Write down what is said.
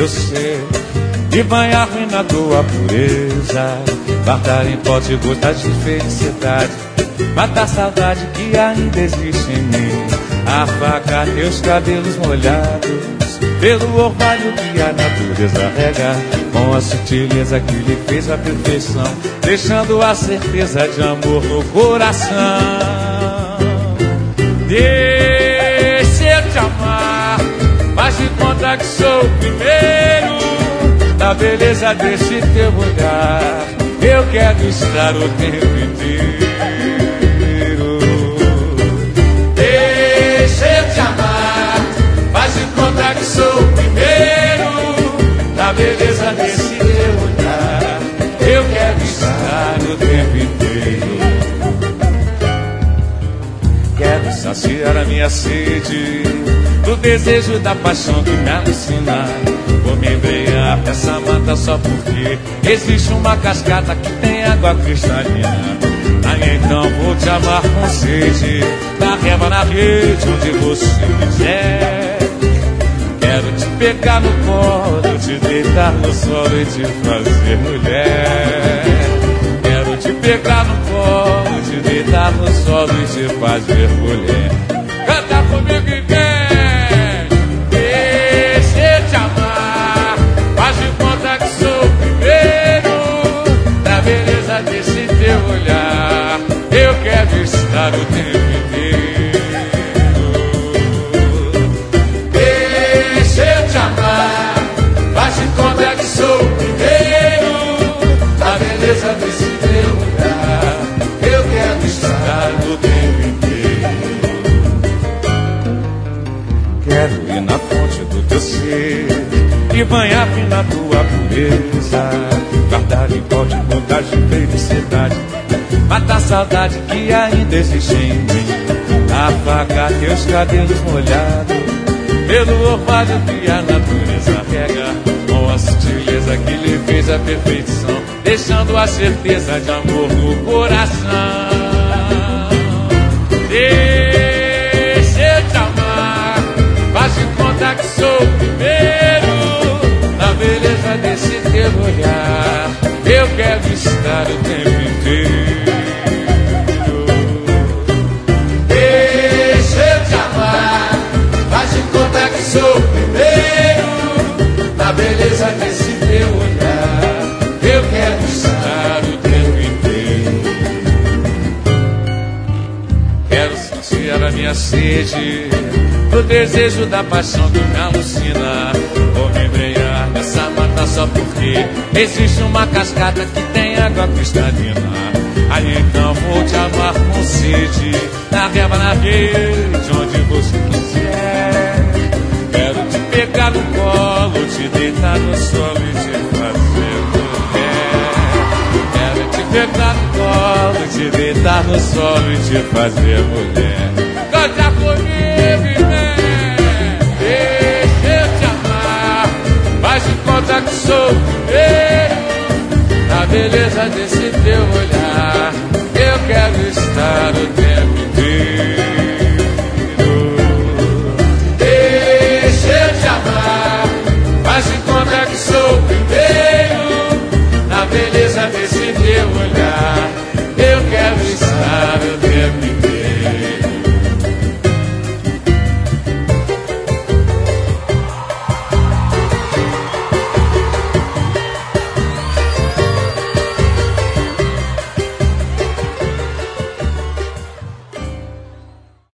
teu ser e banhar-me na tua pureza. Guardar em pote gotas de felicidade, matar a saudade que ainda existe em mim. Afagar teus cabelos molhados pelo orvalho que a natureza rega, com a sutileza que lhe fez a perfeição, deixando a certeza de amor no coração. Deixa eu te amar, faz de conta que sou o primeiro. Da beleza desse teu olhar, eu quero estar o tempo inteiro. Deixa eu te amar, faz de conta que sou o primeiro. Da beleza desse teu olhar, eu quero estar o tempo inteiro. Quero saciar a minha sede do desejo da paixão que me alucina. Vou me embrenhar dessa mata só porque existe uma cascata que tem água cristalina. Aí então vou te amar com sede, da reva na rede onde você quiser. Quero te pegar no colo, te deitar no solo e te fazer mulher. Quero te pegar no colo, te deitar no solo e te fazer mulher. Canta comigo e vem. Deixa eu te amar, faz de conta que sou o primeiro. Da beleza desse teu olhar, eu quero estar o tempo inteiro. Deixa eu te amar, faz de conta que sou o primeiro. Da beleza desse teu olhar, eu quero estar o tempo inteiro. Quero ir na fonte do teu ser e banhar-me na tua pureza. Guardar em pote gotas de felicidade, matar a saudade que ainda existe em mim. Afagar teus cabelos molhados pelo orvalho que a natureza rega, com a sutileza que lhe fez a perfeição, deixando a certeza de amor no coração. Deixa eu te amar, faz de conta que sou o primeiro. Na beleza desse teu olhar, eu quero estar o tempo inteiro. Deixa eu te amar, faz de conta que sou o primeiro. Na beleza desse teu olhar, eu quero estar o tempo inteiro. Quero saciar a minha sede do desejo da paixão que me alucina. Vou me embrenhar nessa mata só porque existe uma cascata que tem água cristalina. Aí então vou te amar com sede, na reva, na rede, onde você quiser. Quero te pegar no colo, te deitar no solo e te fazer mulher. Quero te pegar no colo, te deitar no solo e te fazer mulher. Canta comigo, né? Deixa eu te amar, faz de conta que sou o primeiro. Na beleza desse teu olhar, eu quero estar o tempo